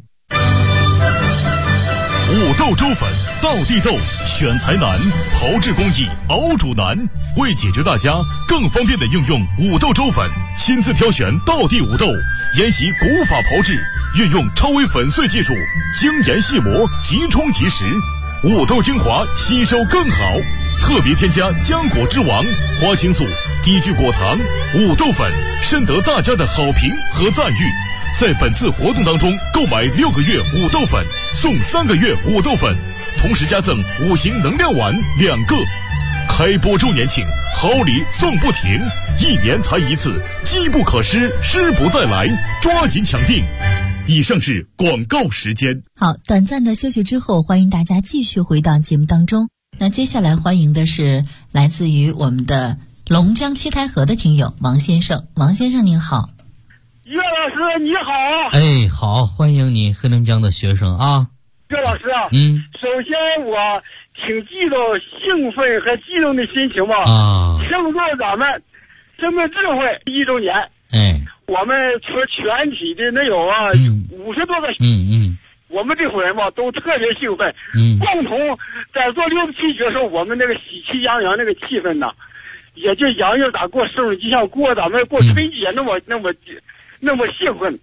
S1: 五豆粥粉，道地豆，选材难，炮制工艺，熬煮难。为解决大家更方便的应用五豆粥粉，亲自挑选道地五豆，研习古法炮制，运用超微粉碎技术，精研细磨，即冲即食，五豆精华吸收更好。特别添加浆果之王、花青素、低聚果糖、五豆粉，深得大家的好评和赞誉。在本次活动当中，购买6个月五豆粉送3个月五豆粉，同时加赠5行能量丸2个。开播周年庆，好礼送不停，1年才一次，机不可失，失不再来，抓紧抢订。以上是广告时间。
S4: 好，短暂的休息之后，欢迎大家继续回到节目当中。那接下来欢迎的是来自于我们的龙江七台河的听友王先生。王先生您好。
S7: 岳老师你好。
S3: 哎，好，欢迎你，黑龙江的学生啊。
S7: 岳老师啊，首先我挺激动、兴奋和激动的心情吧。庆祝咱们生命智慧1周年。我们全体的能有50多个。我们这伙人吧都特别兴奋。共同在做6字7诀的时候，我们那个喜气洋洋那个气氛呢，也就洋洋咋过生日，就像过咱们过春节那么兴奋。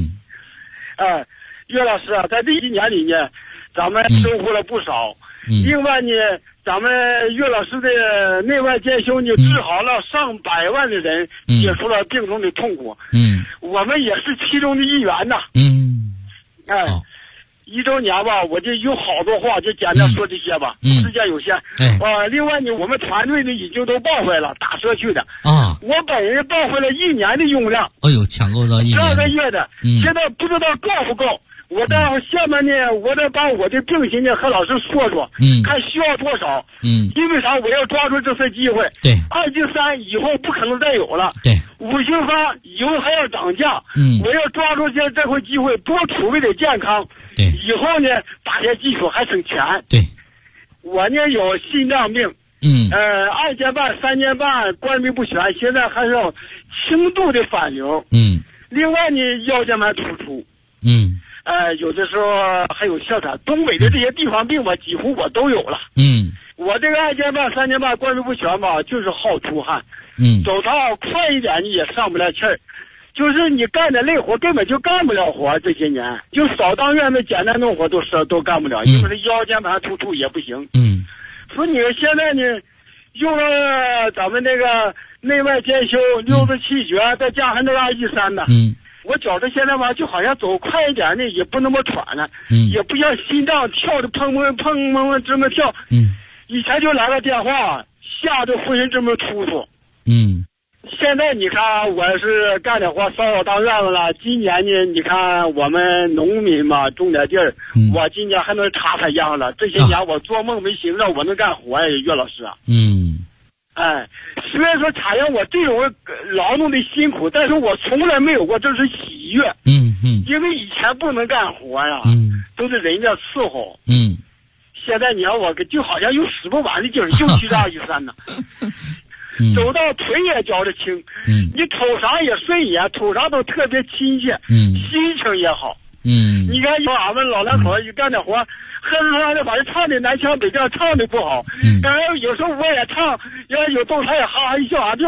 S7: 岳老师啊，在这1年里呢，咱们收获了不少。另外呢，咱们岳老师的内外兼修呢，治好了上百万的人，解除了病中的痛苦。我们也是其中的一员呐。1周年吧，我就有好多话，就简单说这些吧，时间有限。另外呢，我们团队呢已经都报回了，打社区的。我本人报回了1年的用量。
S3: 哎呦，抢购到1年。
S7: 12个月的，现在不知道够不够。我在下面呢，我得把我的病情呢和老师说说，看需要多少。因为啥？我要抓住这次机会。
S3: 对
S7: ，2G3以后不可能再有了。
S3: 对
S7: ，5行方以后还要涨价。我要抓住这回机会，多储备点健康。
S3: 对，
S7: 以后呢，打些基础还省钱。
S3: 对，
S7: 我呢有心脏病。2年半、3年半官兵不全，现在还是有轻度的反流。另外呢，腰间盘突出。有的时候还有哮喘，东北的这些地方病吧，几乎我都有了。我这个2年半、3年半官兵不全吧，就是好出汗。走道快一点你也上不来气儿，就是你干点累活根本就干不了活。这些年就扫当院的简单农活都干不了，因为这腰间盘突出也不行。所以你现在呢，用了咱们那个内外兼修6字7诀，再加上那个2G3呢。我觉着现在吧，就好像走快一点呢，也不那么喘了，也不像心脏跳的砰砰砰砰这么跳。以前就来个电话，吓得浑身这么突突。现在你看，我是干点活，扫当院子了。今年呢，你看我们农民嘛，种点地儿，我今年还能插秧了。这些年我做梦没寻思到我能干活呀，岳老师啊。虽然说插秧我这种劳动的辛苦，但是我从来没有过这是喜悦。因为以前不能干活呀，都是人家伺候。现在你看我就好像有使不完的劲儿，尤其是2G3呢。走到腿也觉着轻，你瞅啥也顺眼，瞅啥都特别亲切，心情也好。你看俺们老两口一干点活，喝喝的，反正唱的南腔北调，唱的不好。但是有时候我也唱，要有动他也哈哈一笑，就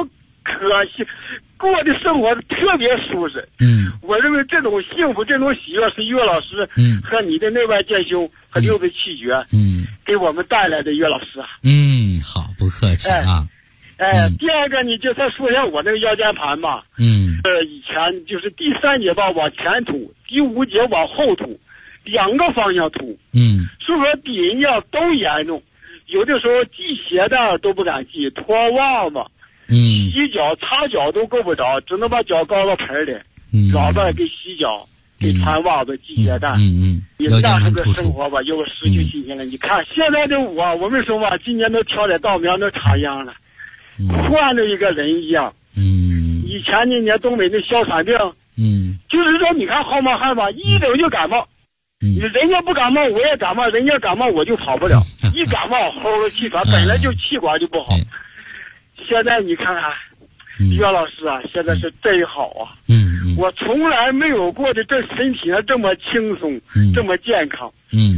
S7: 过的生活特别舒适。我认为这种幸福、这种喜悦是岳老师和你的内外健修和六字气诀给我们带来的。岳老师啊，
S3: 好，不客气啊。
S7: 第二个，你就再说一下我那个腰间盘吧。以前就是第3节吧往前吐，第5节往后吐，2个方向吐。所以说低音药都严重，有的时候系鞋带都不敢系，脱袜子。洗脚擦脚都够不着，只能把脚高到盆里，老伴给洗脚，给穿袜子系鞋带。也那是个生活吧，又失去信心了。你看现在的我们说吧，今年都挑在稻苗都插秧了，换了一个人一样。以前那年东北那哮喘病，就是说你看号码汉吧，一整就感冒。人家不感冒我也感冒，人家感冒我就跑不了，一感冒齁了气喘，本来就气管就不好。现在你看看，岳老师啊，现在是真好啊！我从来没有过的这身体上这么轻松，这么健康。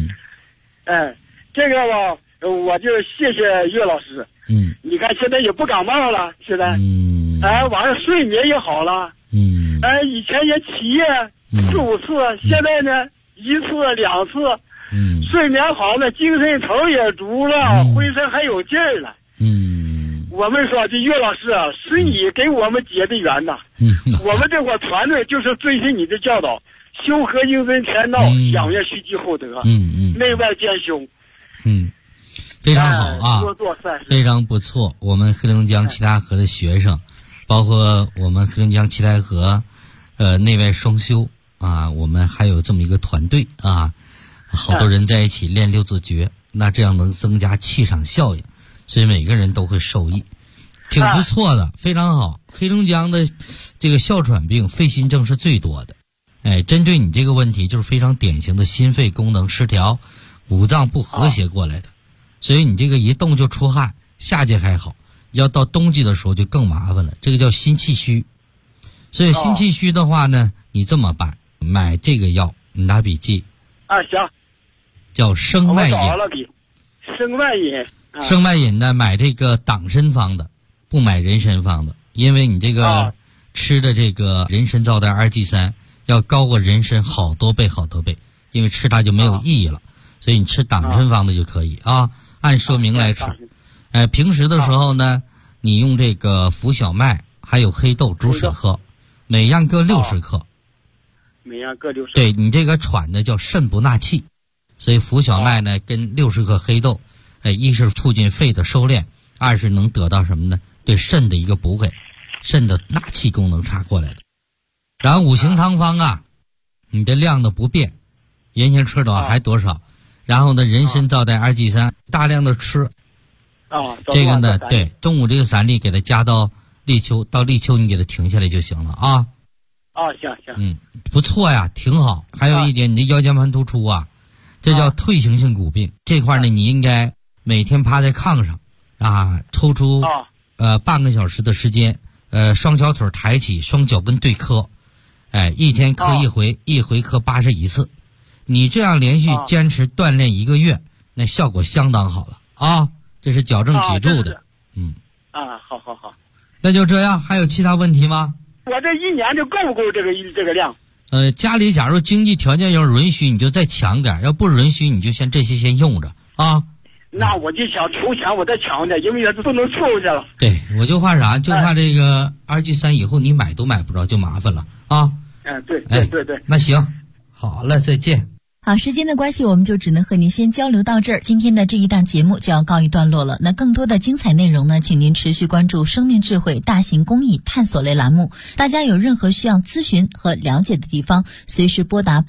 S7: 这个吧，我就谢谢岳老师。你看现在也不感冒了，现在，晚上睡眠也好了。以前也起夜4、5次，现在呢1次2次。睡眠好了，精神头也足了，浑身还有劲儿了。我们说这岳老师啊，是你给我们结的缘呐。我们这伙团队就是遵循你的教导，修和应真天道，养悦虚积厚德，内外兼修。
S3: 非常好啊，
S7: 多做善事，
S3: 非常不错。我们黑龙江七台河的学生，包括我们黑龙江七台河内外双修啊，我们还有这么一个团队啊，好多人在一起练6字诀，那这样能增加气场效应。所以每个人都会受益，挺不错的，非常好。黑龙江的这个哮喘病、肺心症是最多的，针对你这个问题，就是非常典型的心肺功能失调、五脏不和谐过来的。所以你这个一动就出汗，夏季还好，要到冬季的时候就更麻烦了，这个叫心气虚。所以心气虚的话呢，你这么办，买这个药，你拿笔记。
S7: 行。
S3: 叫生脉饮。
S7: 我找了笔，生脉饮。
S3: 生脉饮呢，买这个党参方的，不买人参方的，因为你这个吃的这个人参皂苷2G3要高过人参好多倍，因为吃它就没有意义了，所以你吃党参方的就可以啊，按说明来吃。平时的时候呢，你用这个浮小麦还有黑豆煮水喝，每样各60克。
S7: 每样各60克。
S3: 对，你这个喘的叫肾不纳气，所以浮小麦呢跟60克黑豆。一是促进肺的收敛，二是能得到什么呢？对肾的一个补给，肾的纳气功能差过来的。然后五行汤方啊，你的量的不变，原先吃多少还多少。然后呢，人参皂苷2G3大量的吃。这个呢，对，中午这个散粒给它加到立秋，到立秋你给它停下来就行了啊。
S7: 行。
S3: 不错呀，挺好。还有一点，你的腰间盘突出啊，这叫退行性骨病。这块呢，你应该每天趴在炕上啊，抽出半个小时的时间，双小腿抬起，双脚跟对磕，一天磕一回，一回磕81次。你这样连续坚持锻炼1个月，那效果相当好了啊！这是矫正脊柱的。
S7: 好。
S3: 那就这样，还有其他问题吗？
S7: 我这一年就够不够这个量？
S3: 家里假如经济条件要允许，你就再抢点；要不允许，你就先这些先用着啊。
S7: 那我就想筹钱，我再抢点，因为这都能凑去了。
S3: 对，我就怕啥？就怕这个2G3以后你买都买不着，就麻烦了啊。
S7: 对。
S3: 那行，好了，再见。
S4: 好，时间的关系，我们就只能和您先交流到这儿。今天的这一档节目就要告一段落了。那更多的精彩内容呢，请您持续关注生命智慧大型公益探索类栏目。大家有任何需要咨询和了解的地方，随时拨打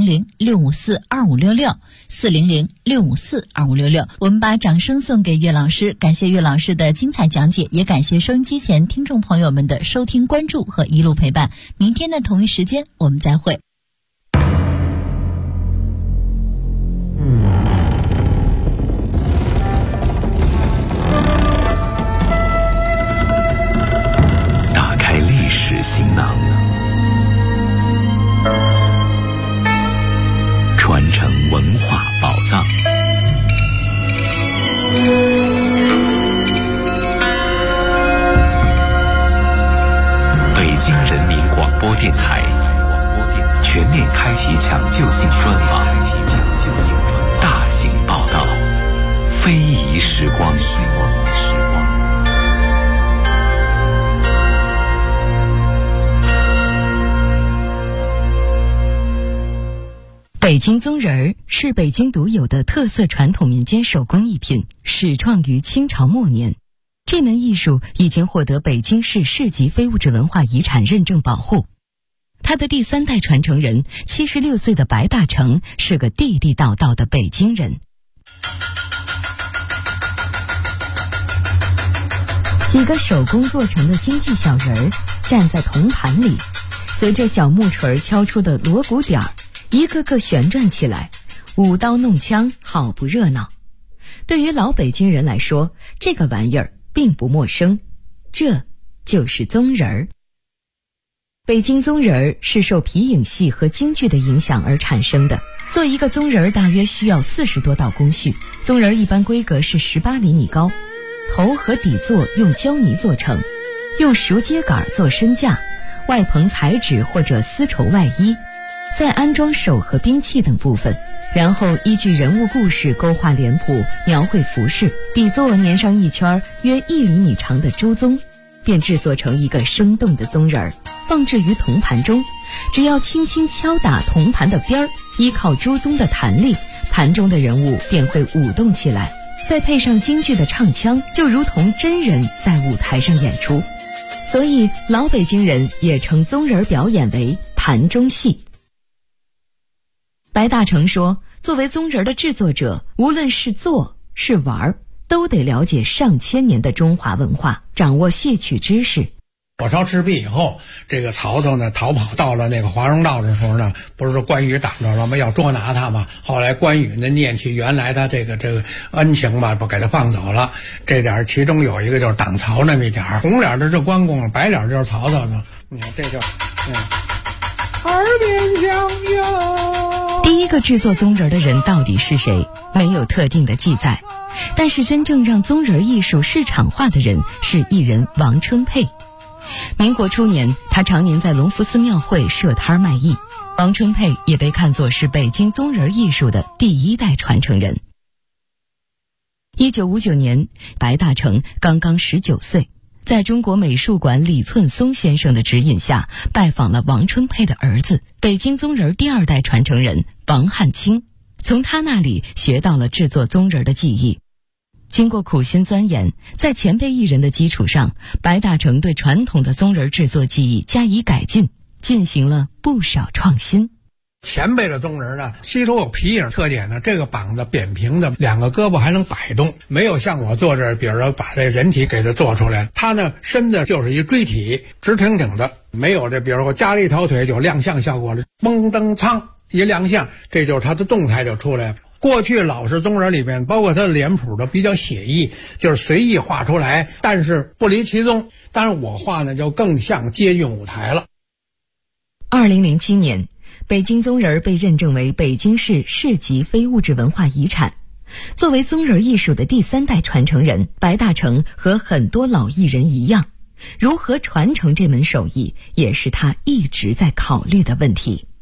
S4: 400-654-2566 400-654-2566。我们把掌声送给岳老师，感谢岳老师的精彩讲解，也感谢收音机前听众朋友们的收听关注和一路陪伴。明天的同一时间我们再会。
S8: 行囊，传承文化宝藏。 播电台全面开启抢救性专访，大型报道，非遗时光。
S9: 北京宗人儿是北京独有的特色传统民间手工艺品，始创于清朝末年。这门艺术已经获得北京市市级非物质文化遗产认证保护。他的第3代传承人76岁的白大成是个地地道道的北京人。几个手工做成的京剧小人儿站在铜盘里，随着小木锤敲出的锣鼓点儿，一个个旋转起来，舞刀弄枪，好不热闹。对于老北京人来说，这个玩意儿并不陌生，这就是宗人儿。北京宗人儿是受皮影戏和京剧的影响而产生的。做一个宗人儿大约需要40多道工序。宗人儿一般规格是18厘米高，头和底座用胶泥做成，用熟秸秆做身架，外棚彩纸或者丝绸外衣，再安装手和兵器等部分，然后依据人物故事勾画脸谱，描绘服饰，底座粘上一圈约1厘米长的朱宗，便制作成一个生动的宗人儿，放置于铜盘中。只要轻轻敲打铜盘的边儿，依靠朱宗的弹力，盘中的人物便会舞动起来，再配上京剧的唱腔，就如同真人在舞台上演出。所以老北京人也称宗人表演为盘中戏。白大成说，作为宗人的制作者，无论是做是玩，都得了解上千年的中华文化，掌握戏曲知识。
S10: 火烧赤壁以后，这个曹操呢逃跑到了那个华容道的时候呢，不是说关羽挡着了吗？要捉拿他嘛。后来关羽呢念起原来他这个恩情吧，不给他放走了。这点其中有一个就是挡曹那么一点，红脸的是关公，白脸就是曹操呢。你看这就耳边响哟。
S9: 第一个制作宗人的人到底是谁，没有特定的记载。但是真正让宗人艺术市场化的人是艺人王春佩。民国初年，他常年在隆福寺庙会设摊卖艺。王春佩也被看作是北京宗人艺术的第1代传承人。1959年，白大成刚刚19岁，在中国美术馆李寸松先生的指引下，拜访了王春佩的儿子，北京宗人第2代传承人王汉卿，从他那里学到了制作宗人的技艺。经过苦心钻研，在前辈艺人的基础上，白大成对传统的宗人制作技艺加以改进，进行了不少创新。
S10: 前辈的宗人呢，吸收有皮影特点呢，这个膀子扁平的，2个胳膊还能摆动，没有像我做这，比如说把这人体给它做出来，它呢身子就是一锥体，直挺挺的，没有这，比如说加了一条腿就亮相效果了，嘣噔噌一亮相，这就是它的动态就出来了。过去老式宗人里面，包括他的脸谱都比较写意，就是随意画出来，但是不离其宗。但是我画呢，就更像接近舞台了。
S9: 2007年，北京宗人被认证为北京市市级非物质文化遗产。作为宗人艺术的第3代传承人，白大成和很多老艺人一样，如何传承这门手艺，也是他一直在考虑的问题。